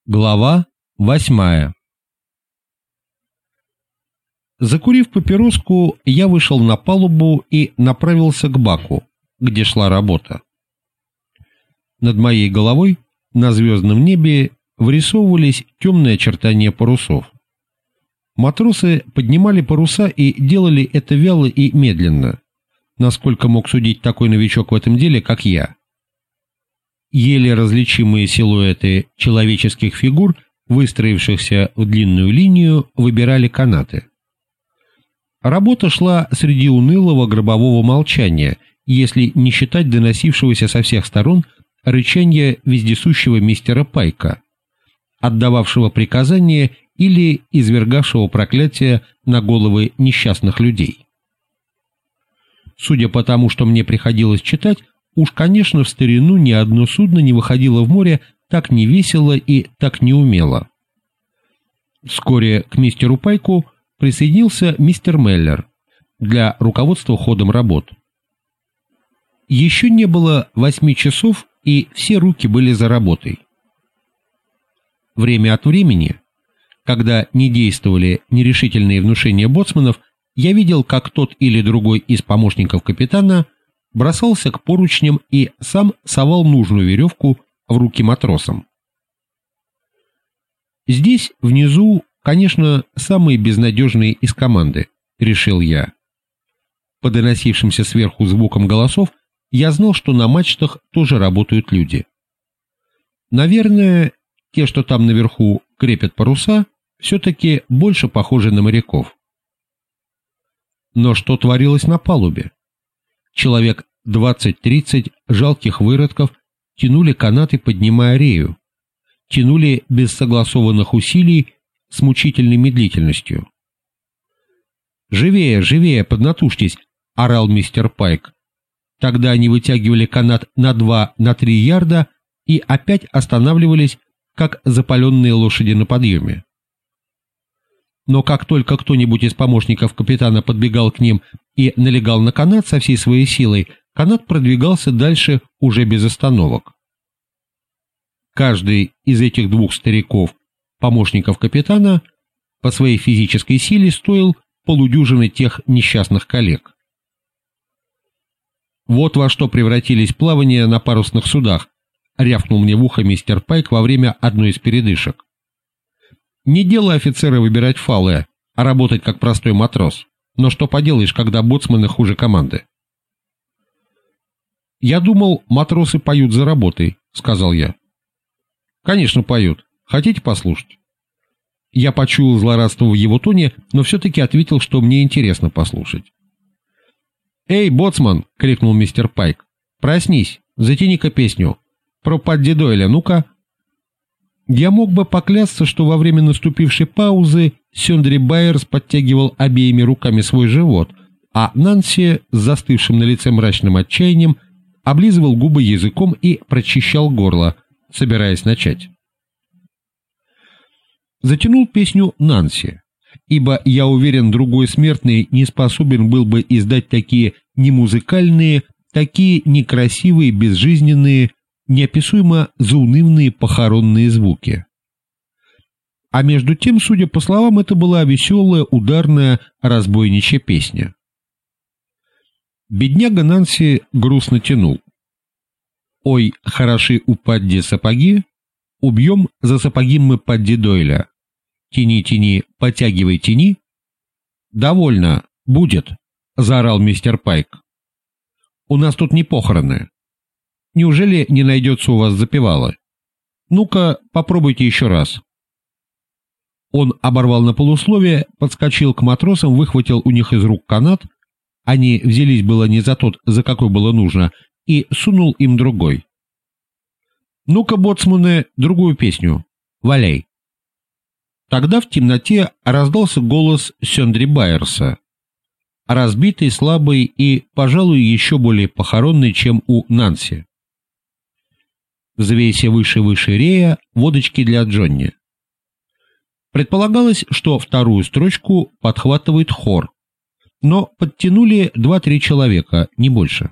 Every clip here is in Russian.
Глава 8. Закурив папироску, я вышел на палубу и направился к баку, где шла работа. Над моей головой на звездном небе вырисовывались темные очертания парусов. Матросы поднимали паруса и делали это вяло и медленно, насколько мог судить такой новичок в этом деле, как я. Еле различимые силуэты человеческих фигур, выстроившихся в длинную линию, выбирали канаты. Работа шла среди унылого гробового молчания, если не считать доносившегося со всех сторон рычания вездесущего мистера Пайка, отдававшего приказания или извергавшего проклятия на головы несчастных людей. Судя по тому, что мне приходилось читать, уж, конечно, в старину ни одно судно не выходило в море так невесело и так неумело. Вскоре к мистеру Пайку присоединился мистер Меллер для руководства ходом работ. Еще не было 8 часов, и все руки были за работой. Время от времени, когда не действовали нерешительные внушения боцманов, я видел, как тот или другой из помощников капитана бросался к поручням и сам совал нужную веревку в руки матросам. Здесь, внизу, конечно, самые безнадежные из команды, решил я. По доносившимся сверху звукам голосов я знал, что на мачтах тоже работают люди. Наверное, те, что там наверху крепят паруса, все-таки больше похожи на моряков. Но что творилось на палубе? Человек 20-30 жалких выродков тянули канаты, поднимая рею, тянули без согласованных усилий с мучительной медлительностью. «Живее, живее, поднатужьтесь!» — орал мистер Пайк. Тогда они вытягивали канат на 2-3 ярда и опять останавливались, как запаленные лошади на подъеме. Но как только кто-нибудь из помощников капитана подбегал к ним и налегал на канат со всей своей силой, канат продвигался дальше уже без остановок. Каждый из этих двух стариков, помощников капитана, по своей физической силе стоил полудюжины тех несчастных коллег. «Вот во что превратились плавания на парусных судах», — рявкнул мне в ухо мистер Пайк во время одной из передышек. «Не дело офицера выбирать фалы, а работать как простой матрос. Но что поделаешь, когда боцманы хуже команды?» «Я думал, матросы поют за работой», — сказал я. «Конечно, поют. Хотите послушать?» Я почуял злорадство в его тоне, но все-таки ответил, что мне интересно послушать. «Эй, боцман!» — крикнул мистер Пайк. «Проснись, затяни-ка песню. Про Падди Дойля, ну-ка!» Я мог бы поклясться, что во время наступившей паузы Сёндри Байерс подтягивал обеими руками свой живот, а Нанси с застывшим на лице мрачным отчаянием облизывал губы языком и прочищал горло, собираясь начать. Затянул песню Нанси, ибо, я уверен, другой смертный не способен был бы издать такие немузыкальные, такие некрасивые, безжизненные, неописуемо заунывные похоронные звуки. А между тем, судя по словам, это была веселая, ударная, разбойничья песня. Бедняга Нанси грустно тянул. «Ой, хороши у Падди сапоги, убьем за сапоги мы Падди Дойля. Тяни, тяни, потягивай, тяни». «Довольно, будет», — заорал мистер Пайк. «У нас тут не похороны. Неужели не найдется у вас запевала? Ну-ка, попробуйте еще раз». Он оборвал на полусловие, подскочил к матросам, выхватил у них из рук канат, они взялись было не за тот, за какой было нужно, и сунул им другой. «Ну-ка, боцманы, другую песню. Валяй». Тогда в темноте раздался голос Сёндри Байерса, разбитый, слабый и, пожалуй, еще более похоронный, чем у Нанси. «Взвейся выше-выше рея, водочки для Джонни». Предполагалось, что вторую строчку подхватывает хор, но подтянули 2-3 человека, не больше.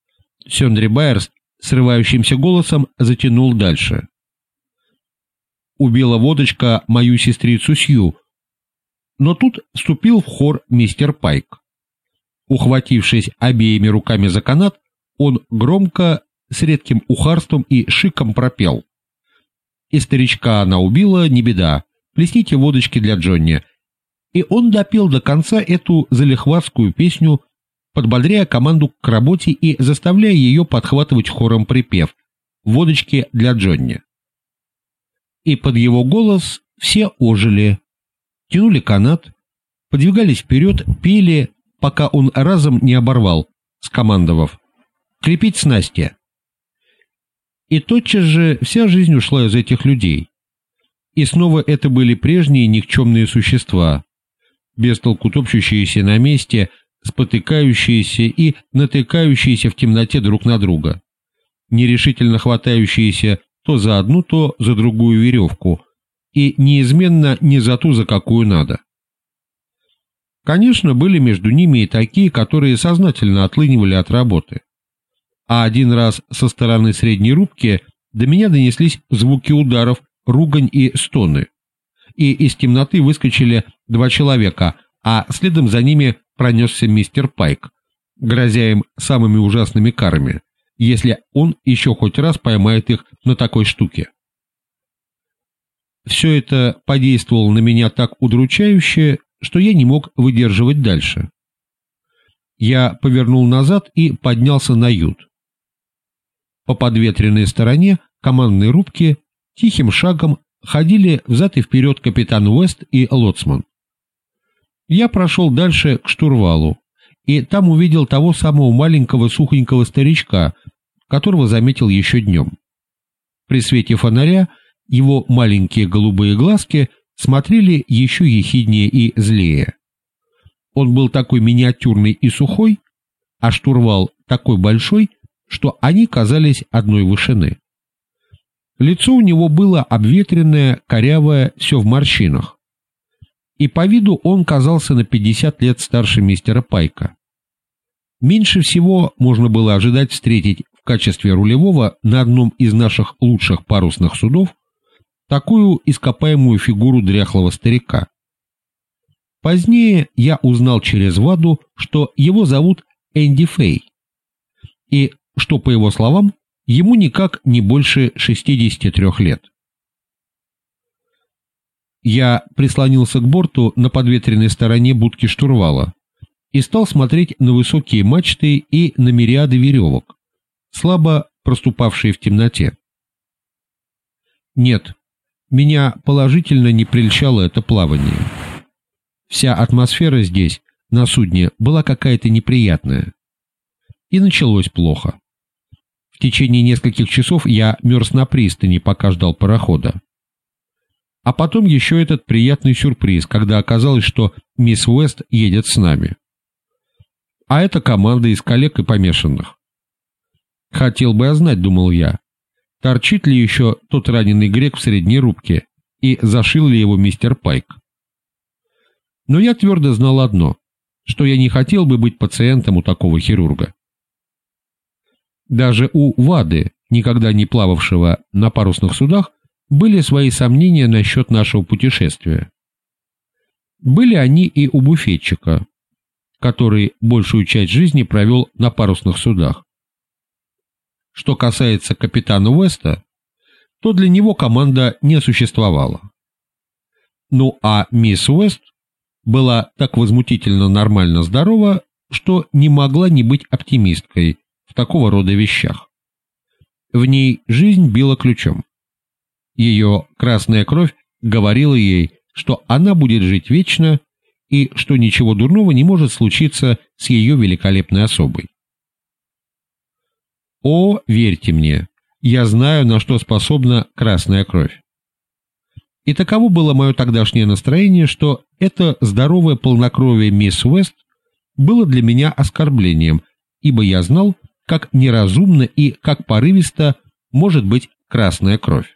Сёндри Байерс срывающимся голосом затянул дальше. убила водочка мою сестрицу Сью. Но тут вступил в хор мистер Пайк. Ухватившись обеими руками за канат, он громко, с редким ухарством и шиком пропел: «И старичка она убила, не беда, плесните водочки для Джонни». И он допел до конца эту залихватскую песню, подбодряя команду к работе и заставляя ее подхватывать хором припев «Водочки для Джонни». И под его голос все ожили, тянули канат, подвигались вперед, пели, пока он разом не оборвал, скомандовав: «Крепить снасти». И тотчас же вся жизнь ушла из этих людей. И снова это были прежние никчемные существа, без толку топчущиеся на месте, спотыкающиеся и натыкающиеся в темноте друг на друга, нерешительно хватающиеся то за одну, то за другую веревку, и неизменно не за ту, за какую надо. Конечно, были между ними и такие, которые сознательно отлынивали от работы. А один раз со стороны средней рубки до меня донеслись звуки ударов, ругань и стоны, и из темноты выскочили два человека, а следом за ними пронесся мистер Пайк, грозя им самыми ужасными карами, если он еще хоть раз поймает их на такой штуке. Все это подействовало на меня так удручающе, что я не мог выдерживать дальше. Я повернул назад и поднялся на ют. По подветренной стороне командной рубки тихим шагом ходили взад и вперед капитан Уэст и лоцман. Я прошел дальше к штурвалу, и там увидел того самого маленького сухонького старичка, которого заметил еще днем. При свете фонаря его маленькие голубые глазки смотрели еще ехиднее и злее. Он был такой миниатюрный и сухой, а штурвал такой большой, что они казались одной вышины. Лицо у него было обветренное, корявое, все в морщинах. И по виду он казался на 50 лет старше мистера Пайка. Меньше всего можно было ожидать встретить в качестве рулевого на одном из наших лучших парусных судов такую ископаемую фигуру дряхлого старика. Позднее я узнал через ваду, что его зовут Энди Фей, и что, по его словам, ему никак не больше 63 лет. Я прислонился к борту на подветренной стороне будки штурвала и стал смотреть на высокие мачты и на мириады веревок, слабо проступавшие в темноте. Нет, меня положительно не прельщало это плавание. Вся атмосфера здесь, на судне, была какая-то неприятная. И началось плохо. В течение нескольких часов я мерз на пристани, пока ждал парохода. А потом еще этот приятный сюрприз, когда оказалось, что мисс Уэст едет с нами. А это команда из коллег и помешанных. Хотел бы я знать, думал я, торчит ли еще тот раненый грек в средней рубке и зашил ли его мистер Пайк. Но я твердо знал одно, что я не хотел бы быть пациентом у такого хирурга. Даже у Вады, никогда не плававшего на парусных судах, были свои сомнения насчет нашего путешествия. Были они и у буфетчика, который большую часть жизни провел на парусных судах. Что касается капитана Уэста, то для него команда не существовала. Ну а мисс Уэст была так возмутительно нормально здорова, что не могла не быть оптимисткой в такого рода вещах. В ней жизнь била ключом. Ее красная кровь говорила ей, что она будет жить вечно и что ничего дурного не может случиться с ее великолепной особой. О, верьте мне, я знаю, на что способна красная кровь. И таково было мое тогдашнее настроение, что это здоровое полнокровие мисс Уэст было для меня оскорблением, ибо я знал, как неразумно и как порывисто может быть красная кровь.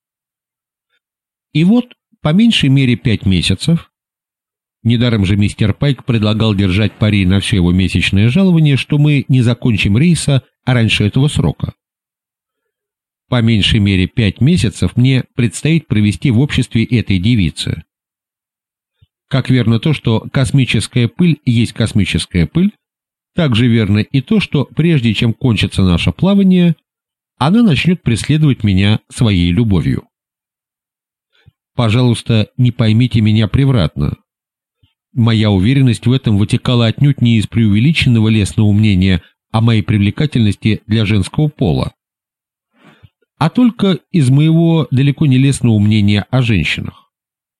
И вот, по меньшей мере 5 месяцев, недаром же мистер Пайк предлагал держать пари на все его месячное жалование, что мы не закончим рейса раньше этого срока. По меньшей мере 5 месяцев мне предстоит провести в обществе этой девицы. Как верно то, что космическая пыль есть космическая пыль, так же верно и то, что прежде чем кончится наше плавание, она начнет преследовать меня своей любовью. Пожалуйста, не поймите меня превратно. Моя уверенность в этом вытекала отнюдь не из преувеличенного лестного мнения о моей привлекательности для женского пола, а только из моего далеко не лестного мнения о женщинах.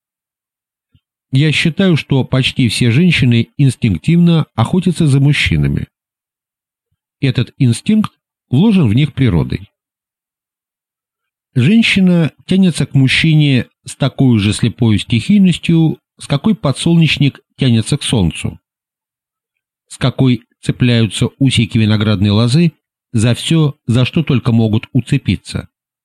Я считаю, что почти все женщины инстинктивно охотятся за мужчинами. Этот инстинкт вложен в них природой. Женщина тянется к мужчине с такой же слепой стихийностью, с какой подсолнечник тянется к солнцу, с какой цепляются усики виноградной лозы за все, за что только могут уцепиться.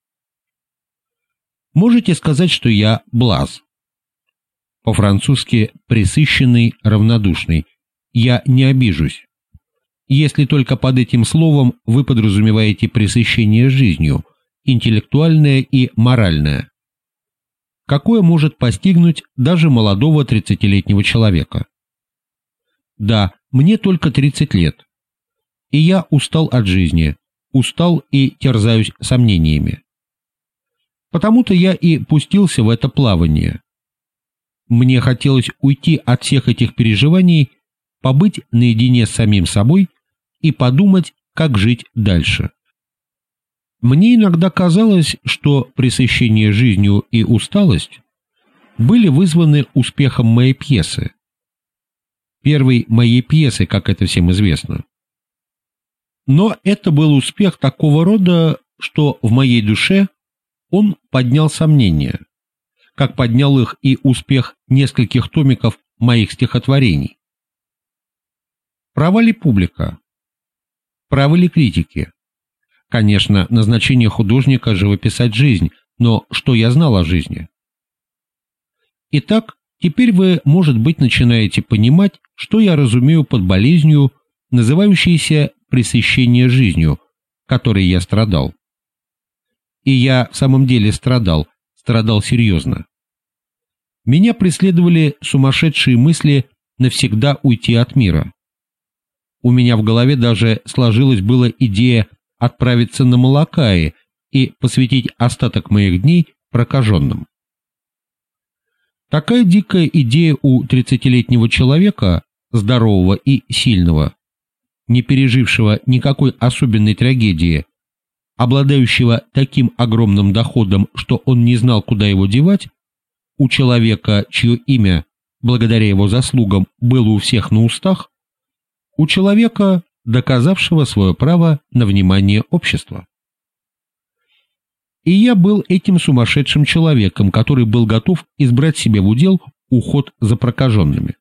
Можете сказать, что я блаз. По-французски пресыщенный, равнодушный. Я не обижусь, если только под этим словом вы подразумеваете пресыщение жизнью, интеллектуальное и моральное, какое может постигнуть даже молодого 30-летнего человека. Да, мне только 30 лет, и я устал от жизни, устал и терзаюсь сомнениями. Потому-то я и пустился в это плавание. Мне хотелось уйти от всех этих переживаний, побыть наедине с самим собой и подумать, как жить дальше. Мне иногда казалось, что пресыщение жизнью и усталость были вызваны успехом моей пьесы. Первой моей пьесы, как это всем известно. Но это был успех такого рода, что в моей душе он поднял сомнения, как поднял их и успех нескольких томиков моих стихотворений. Права ли публика? Правы ли критики? Конечно, назначение художника – живописать жизнь, но что я знал о жизни? Итак, теперь вы, может быть, начинаете понимать, что я разумею под болезнью, называющейся пресыщение жизнью, которой я страдал. И я в самом деле страдал серьезно. Меня преследовали сумасшедшие мысли навсегда уйти от мира. У меня в голове даже сложилась была идея отправиться на Малакаи и посвятить остаток моих дней прокаженным. Такая дикая идея у 30-летнего человека, здорового и сильного, не пережившего никакой особенной трагедии, обладающего таким огромным доходом, что он не знал, куда его девать, у человека, чье имя, благодаря его заслугам, было у всех на устах, у человека, доказавшего свое право на внимание общества. И я был этим сумасшедшим человеком, который был готов избрать себе в удел уход за прокаженными.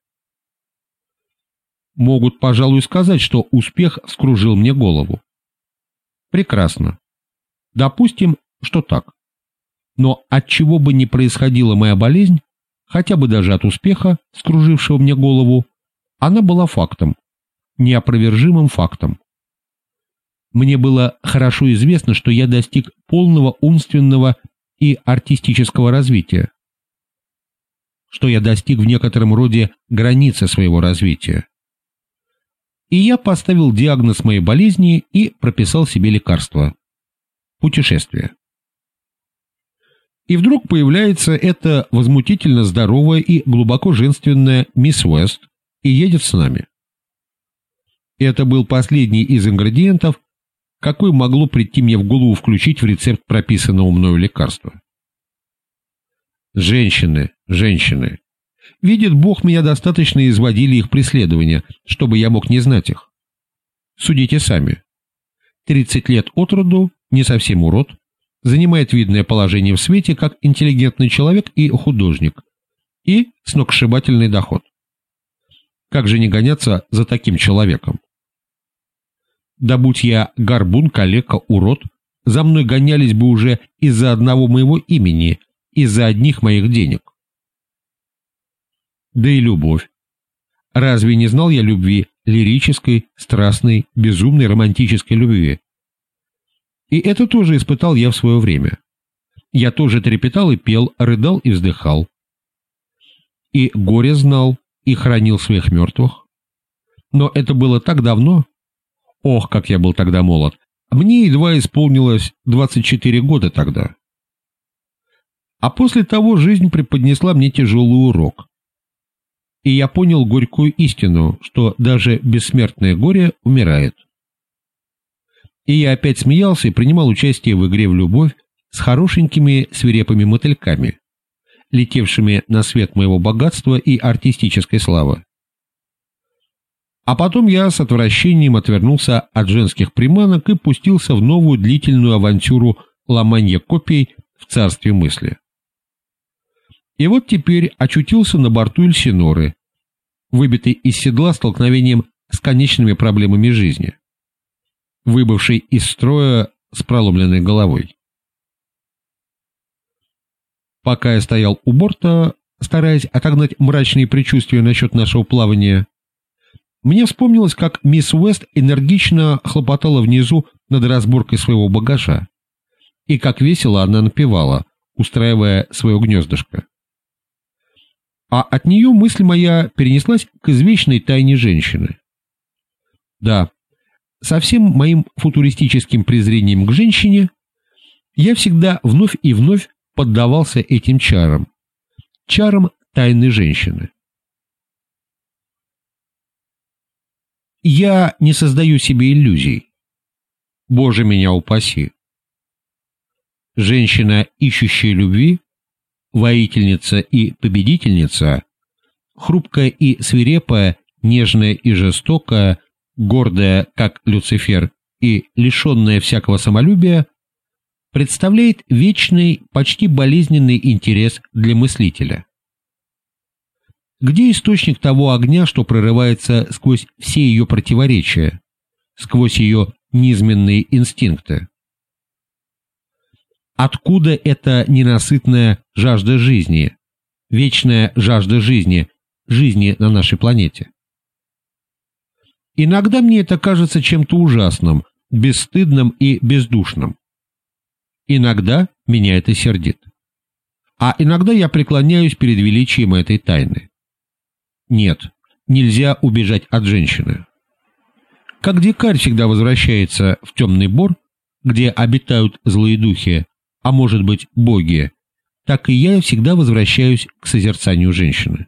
Могут, пожалуй, сказать, что успех вскружил мне голову. Прекрасно. Допустим, что так. Но от чего бы ни происходила моя болезнь, хотя бы даже от успеха, вскружившего мне голову, она была фактом, неопровержимым фактом. Мне было хорошо известно, что я достиг полного умственного и артистического развития, что я достиг в некотором роде границы своего развития. И я поставил диагноз моей болезни и прописал себе лекарство. Путешествие. И вдруг появляется эта возмутительно здоровая и глубоко женственная мисс Уэст и едет с нами. Это был последний из ингредиентов, какой могло прийти мне в голову включить в рецепт прописанного мною лекарства. Женщины. Видит Бог, меня достаточно изводили их преследования, чтобы я мог не знать их. Судите сами. 30 лет от роду, не совсем урод, занимает видное положение в свете как интеллигентный человек и художник, и сногсшибательный доход. Как же не гоняться за таким человеком? Да будь я горбун, калека, урод, за мной гонялись бы уже из-за одного моего имени, из-за одних моих денег. Да и любовь. Разве не знал я любви, лирической, страстной, безумной, романтической любви? И это тоже испытал я в свое время. Я тоже трепетал и пел, рыдал и вздыхал. И горе знал, и хранил своих мертвых. Но это было так давно. Ох, как я был тогда молод. Мне едва исполнилось 24 года тогда. А после того жизнь преподнесла мне тяжелый урок. И я понял горькую истину, что даже бессмертное горе умирает. И я опять смеялся и принимал участие в игре в любовь с хорошенькими свирепыми мотыльками, летевшими на свет моего богатства и артистической славы. А потом я с отвращением отвернулся от женских приманок и пустился в новую длительную авантюру ломанья копий в царстве мысли. И вот теперь очутился на борту Эльсиноры, выбитый из седла столкновением с конечными проблемами жизни, выбывший из строя с проломленной головой. Пока я стоял у борта, стараясь отогнать мрачные предчувствия насчет нашего плавания, мне вспомнилось, как мисс Уэст энергично хлопотала внизу над разборкой своего багажа, и как весело она напевала, устраивая свое гнездышко. А от нее мысль моя перенеслась к извечной тайне женщины. Да, со всем моим футуристическим презрением к женщине я всегда вновь и вновь поддавался этим чарам, чарам тайны женщины. Я не создаю себе иллюзий. Боже, меня упаси. Женщина, ищущая любви, воительница и победительница, хрупкая и свирепая, нежная и жестокая, гордая, как Люцифер, и лишенная всякого самолюбия, представляет вечный, почти болезненный интерес для мыслителя. Где источник того огня, что прорывается сквозь все ее противоречия, сквозь ее низменные инстинкты? Откуда эта ненасытная жажда жизни, вечная жажда жизни, жизни на нашей планете? Иногда мне это кажется чем-то ужасным, бесстыдным и бездушным. Иногда меня это сердит. А иногда я преклоняюсь перед величием этой тайны. Нет, нельзя убежать от женщины. Как дикарь всегда возвращается в темный бор, где обитают злые духи, а может быть боги, так и я всегда возвращаюсь к созерцанию женщины.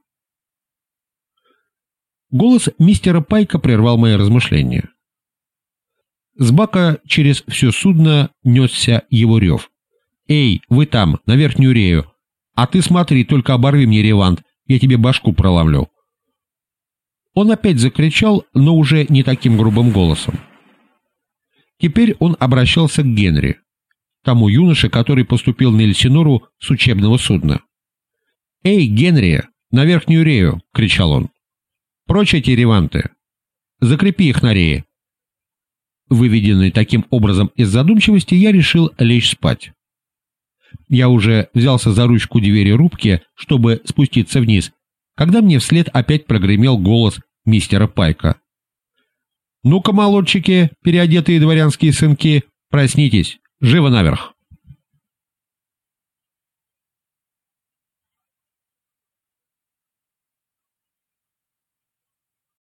Голос мистера Пайка прервал мои размышления. С бака через все судно несся его рев. «Эй, вы там, на верхнюю рею! А ты смотри, только оборви мне ревант, я тебе башку проломлю!» Он опять закричал, но уже не таким грубым голосом. Теперь он обращался к Генри, тому юноше, который поступил на Эльсинору с учебного судна. «Эй, Генри, на верхнюю рею!» — кричал он. «Прочь эти реванты! Закрепи их на рее!» Выведенный таким образом из задумчивости, я решил лечь спать. Я уже взялся за ручку двери рубки, чтобы спуститься вниз, когда мне вслед опять прогремел голос мистера Пайка. «Ну-ка, молодчики, переодетые дворянские сынки, проснитесь, живо наверх!»